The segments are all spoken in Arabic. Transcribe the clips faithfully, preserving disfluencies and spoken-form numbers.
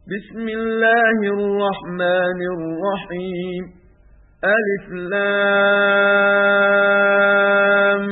بسم الله الرحمن الرحيم ألف لام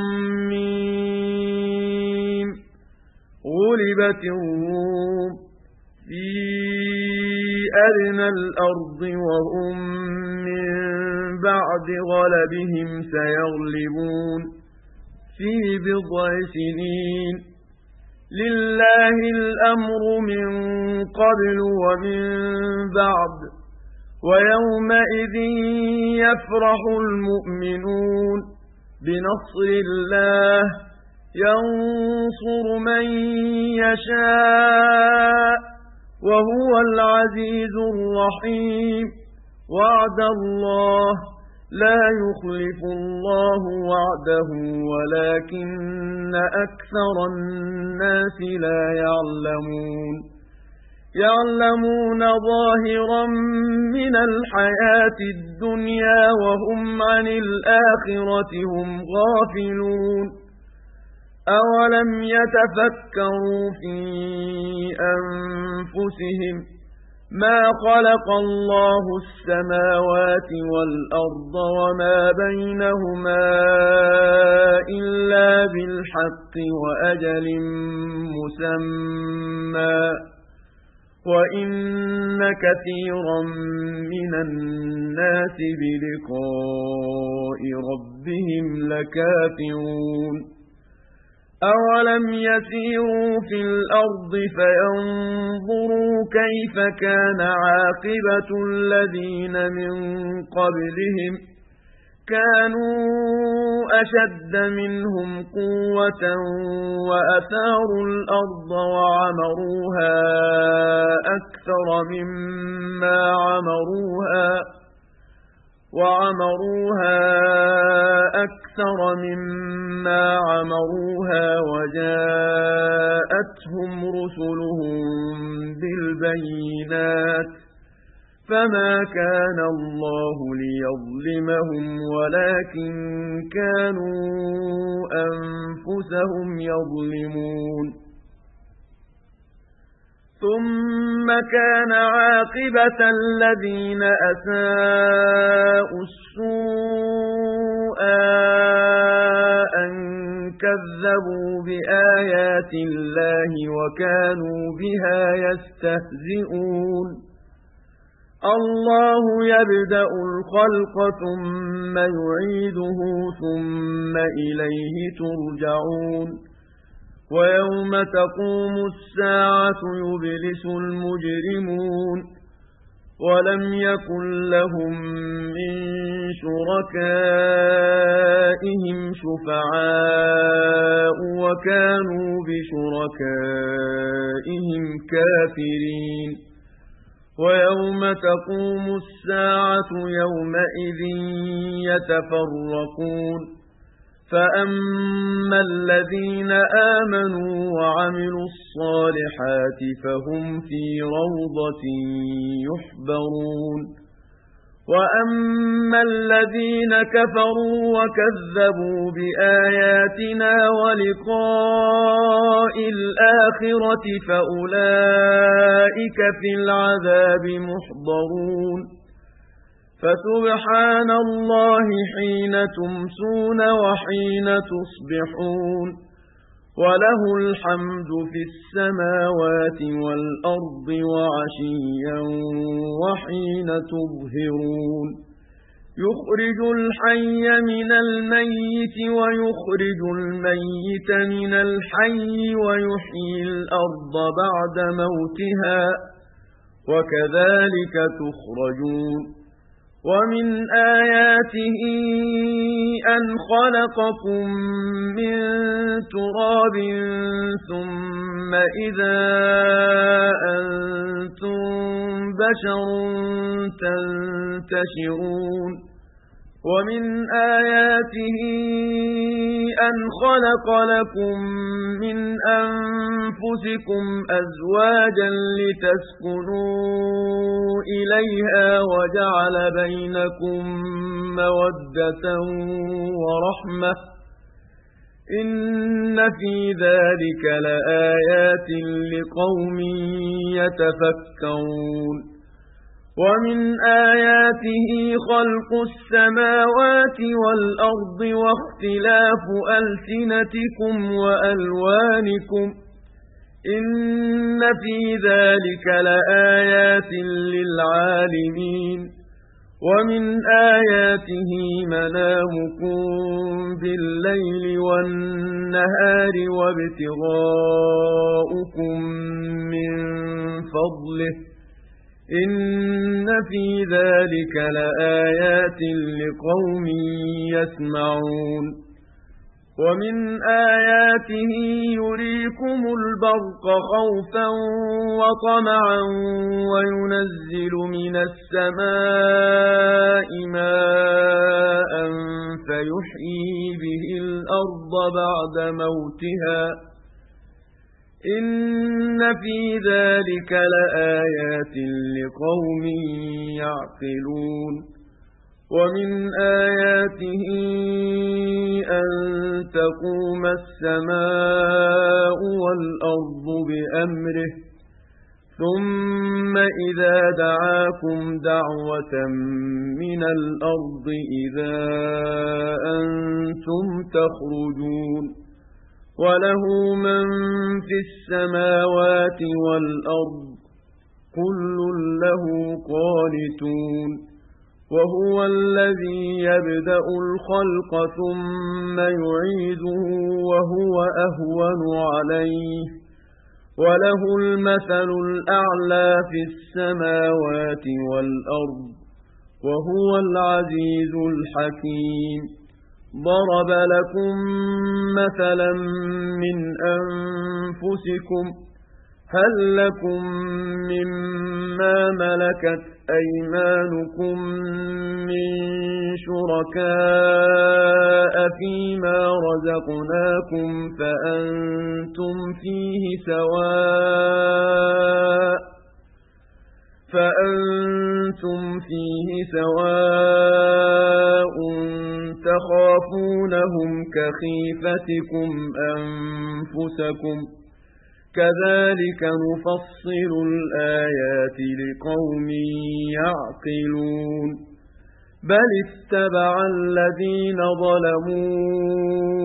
ميم غلبت الروم في أدنى الأرض وهم من بعد غلبهم سيغلبون في بضع سنين لله الأمر من قبل ومن بعد ويومئذ يفرح المؤمنون بنصر الله ينصر من يشاء وهو العزيز الرحيم وعد الله لا يخلف الله وعده ولكن أكثر الناس لا يعلمون يعلمون ظاهرا من الحياة الدنيا وهم عن الآخرة هم غافلون أولم يتفكروا في أنفسهم ما خلق الله السماوات والأرض وما بينهما إلا بالحق وأجل مسمى وإن كثيرا من الناس بلقاء ربهم لكافرون أولم يسيروا في الأرض فينظروا كيف كان عاقبة الذين من قبلهم كانوا أشد منهم قوة وأثاروا الأرض وعمروها أكثر مما عمروها وعمروها أكثر مما عمروها وجاءتهم رسلهم بالبينات فما كان الله ليظلمهم ولكن كانوا أنفسهم يظلمون ثم كان عاقبة الذين أساءوا السوء أن كذبوا بآيات الله وكانوا بها يستهزئون الله يبدأ الخلق ثم يعيده ثم إليه ترجعون ويوم تقوم الساعة يبلس المجرمون ولم يكن لهم من شركائهم شفعاء وكانوا بشركائهم كافرين ويوم تقوم الساعة يومئذ يتفرقون فأما الذين آمنوا وعملوا الصالحات فهم في روضة يحبرون وأما الذين كفروا وكذبوا بآياتنا ولقاء الآخرة فأولئك في العذاب محضرون فسبحان الله حين تمسون وحين تصبحون وله الحمد في السماوات والأرض وعشيا وحين تظهرون يخرج الحي من الميت ويخرج الميت من الحي ويحيي الأرض بعد موتها وكذلك تخرجون ومن آياته أن خلقكم من تراب ثم إذا أنتم بشر تنتشرون ومن آياته أن خلق لكم من أنفسكم أزواجا لتسكنوا إليها وجعل بينكم مودة ورحمة إن في ذلك لآيات لقوم يتفكرون ومن آياته خلق السماوات والأرض واختلاف ألسنتكم وألوانكم إن في ذلك لآيات للعالمين ومن آياته منامكم بالليل والنهار وابتغاؤكم من فضله إن في ذلك لآيات لقوم يسمعون ومن آياته يريكم البرق خوفا وطمعا وينزل من السماء ماء فيحيي به الأرض بعد موتها إن في ذلك لآيات لقوم يعقلون ومن آياته أن تقوم السماء والأرض بأمره ثم إذا دعاكم دعوة من الأرض إذا أنتم تخرجون وله من في السماوات والأرض كل له قانتون وهو الذي يبدأ الخلق ثم يعيده وهو أهون عليه وله المثل الأعلى في السماوات والأرض وهو العزيز الحكيم ضرب لكم مثلا من أنفسكم هل لكم مما ملكت أيمانكم من شركاء فيما رزقناكم فأنتم فيه سواء فأنتم فيه سواء تخافونهم كخيفتكم أنفسكم كذلك نفصل الآيات لقوم يعقلون بل اتبع الذين ظلموا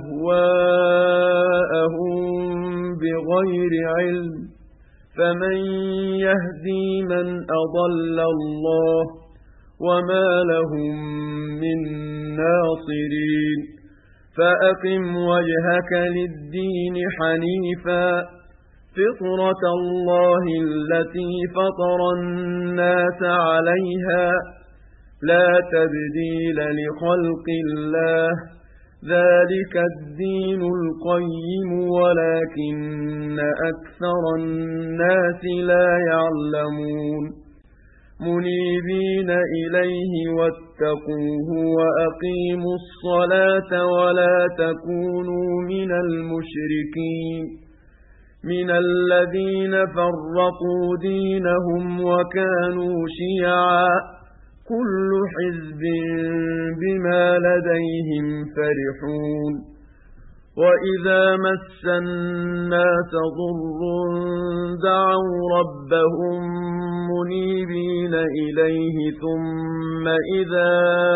أهواءهم بغير علم فمن يهدي من أضل الله وما لهم من ناصرين فأقم وجهك للدين حنيفا فطرة الله التي فطر الناس عليها لا تبديل لخلق الله ذلك الدين القيم ولكن أكثر الناس لا يعلمون منيبين إليه واتقوه وأقيموا الصلاة ولا تكونوا من المشركين من الذين فرقوا دينهم وكانوا شيعا كل حزب بما لديهم فرحون وإذا مس الناس ضر دعوا ربهم منيبين إليه ثم إذا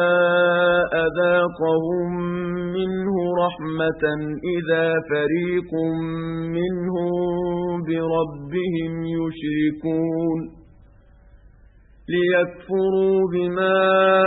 أذاقهم منه رحمة إذا فريق منهم بربهم يشركون ليكفروا بما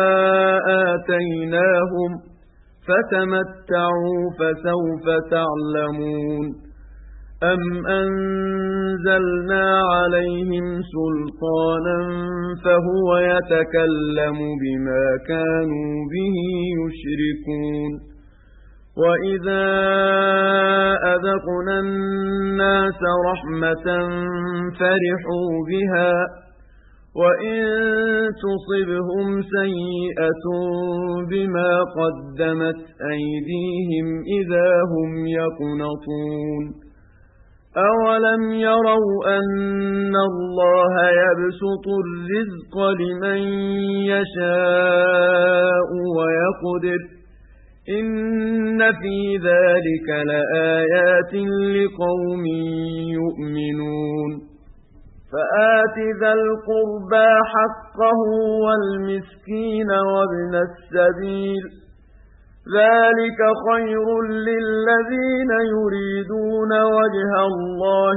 آتيناهم فتمتعوا فسوف تعلمون أم أنزلنا عليهم سلطانا فهو يتكلم بما كانوا به يشركون وإذا أذقنا الناس رحمة فرحوا بها وإن تصبهم سيئة بما قدمت أيديهم إذا هم يقنطون أولم يروا أن الله يبسط الرزق لمن يشاء ويقدر إن في ذلك لآيات لقوم يؤمنون فآت ذا القربى حقه والمسكين وابن السبيل ذلك خير للذين يريدون وجه الله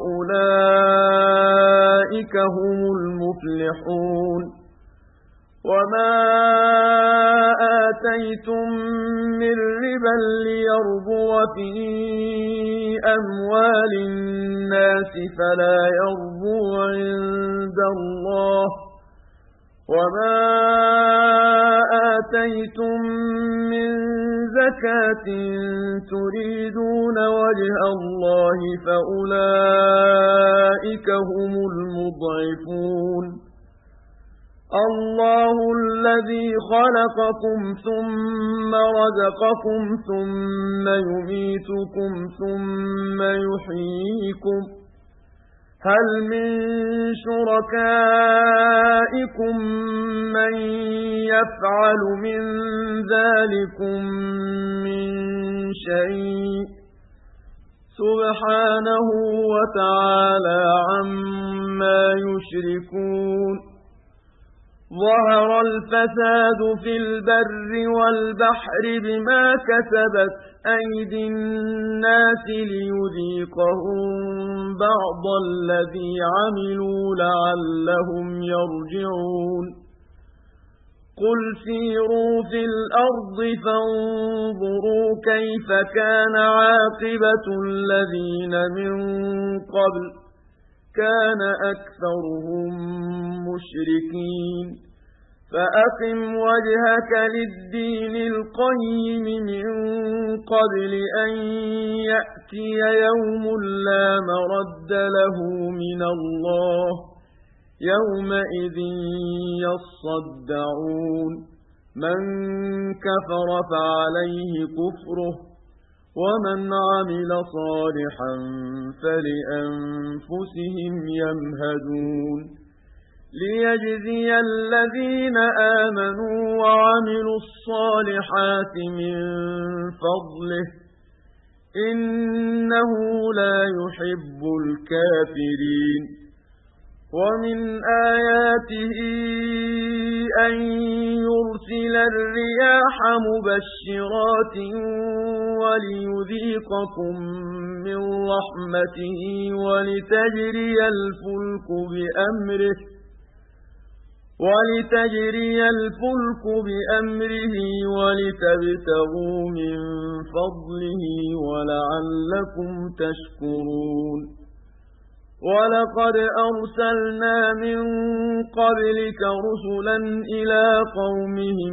وأولئك هم المفلحون وما آتيتم من ربا ليربو في أموال الناس فلا يربو عند الله وما آتيتم من زكاة تريدون وجه الله فأولئك هم المضعفون الله الذي خلقكم ثم رزقكم ثم يميتكم ثم يحييكم هل من شركائكم من يفعل من ذلكم من شيء سبحانه وتعالى عما يشركون ظهر الفساد في البر والبحر بما كسبت أيدي الناس ليذيقهم بعض الذي عملوا لعلهم يرجعون قل سيروا في الأرض فانظروا كيف كان عاقبة الذين من قبل كان أكثرهم مشركين فأقم وجهك للدين القيم من قبل أن يأتي يوم لا مرد له من الله يومئذ يصدعون من كفر فعليه كفره ومن عمل صالحا فلأنفسهم يمهدون ليجزي الذين آمنوا وعملوا الصالحات من فضله إنه لا يحب الكافرين ومن آياته أن يرسل الرياح مبشرات وليذيقكم من رحمته ولتجري الفلك بأمره ولتجري الفلك بأمره ولتبتغوا من فضله ولعلكم تشكرون ولقد أرسلنا من قبلك رسلا إلى قومهم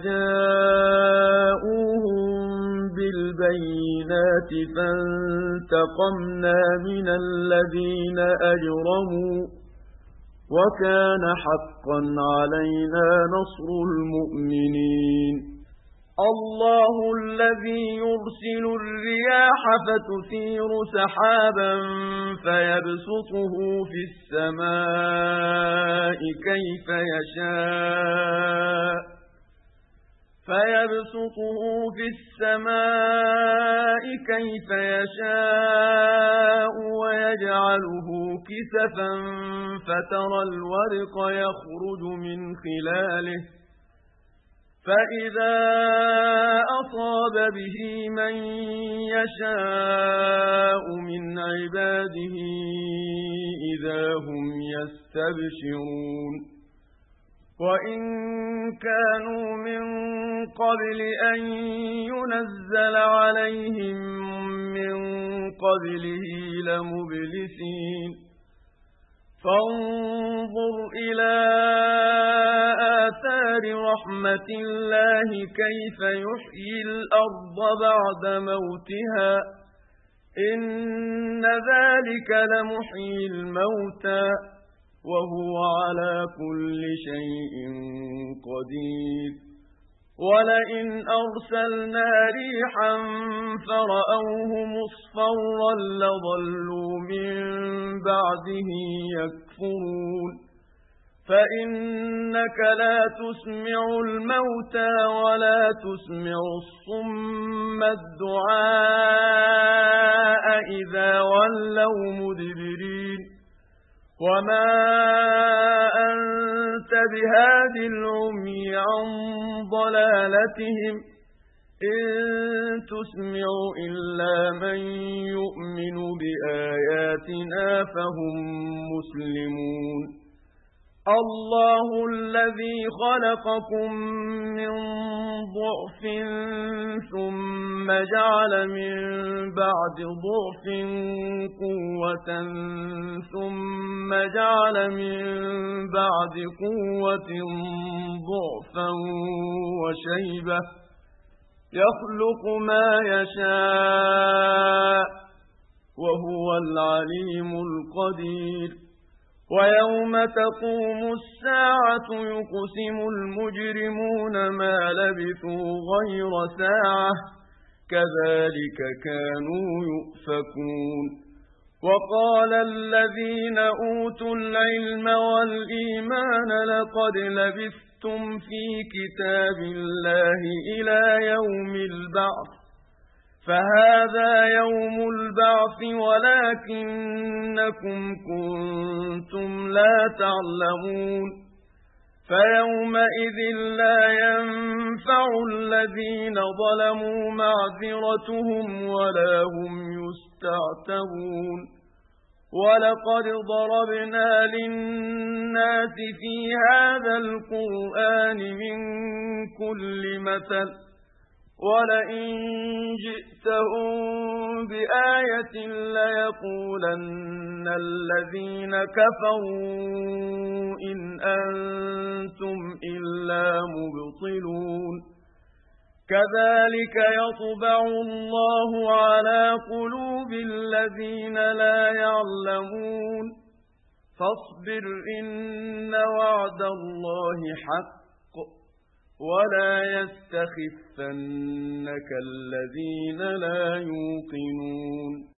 فجاءوهم بالبينات فانتقمنا من الذين أجرموا وكان حقا علينا نصر المؤمنين الله الذي يرسل الرياح فتثير سحابا فيبسطه في السماء كيف يشاء فيبسطه في السماء كيف يشاء ويجعله كسفا فترى الورق يخرج من خلاله فإذا أصاب به من يشاء من عباده إذا هم يستبشرون وإن كانوا من قبل أن ينزل عليهم من قبله لمبلسين فانظر إلى آثار رحمة الله كيف يحيي الأرض بعد موتها إن ذلك لمحيي الموتى وهو على كل شيء قدير ولئن أرسلنا ريحا فرأوه مصفرا لظلوا من بعده يكفرون فإنك لا تسمع الموتى ولا تسمع الصم الدعاء إذا ولوا مدبرين وما أنت بهاد العمي عن ضلالتهم إن تسمع إلا من يؤمن بآياتنا فهم مسلمون الله الذي خلقكم من ضعف ثم جعل من بعد ضعف قوة ثم جعل من بعد قوة ضعفا وشيبة يخلق ما يشاء وهو العليم القدير ويوم تقوم الساعة يقسم المجرمون ما لبثوا غير ساعة كذلك كانوا يؤفكون وقال الذين أوتوا العلم والإيمان لقد لبثتم في كتاب الله إلى يوم البعث فهذا يوم البعث ولكنكم كنتم لا تعلمون فيومئذ لا ينفع الذين ظلموا معذرتهم ولا هم يستعتبون ولقد ضربنا للناس في هذا القرآن من كل مثل ولئن جئتهم بآية ليقولن الذين كفروا إن أنتم إلا مبطلون كذلك يطبع الله على قلوب الذين لا يعلمون فاصبر إن وعد الله حق ولا يستخفنك الذين لا يوقنون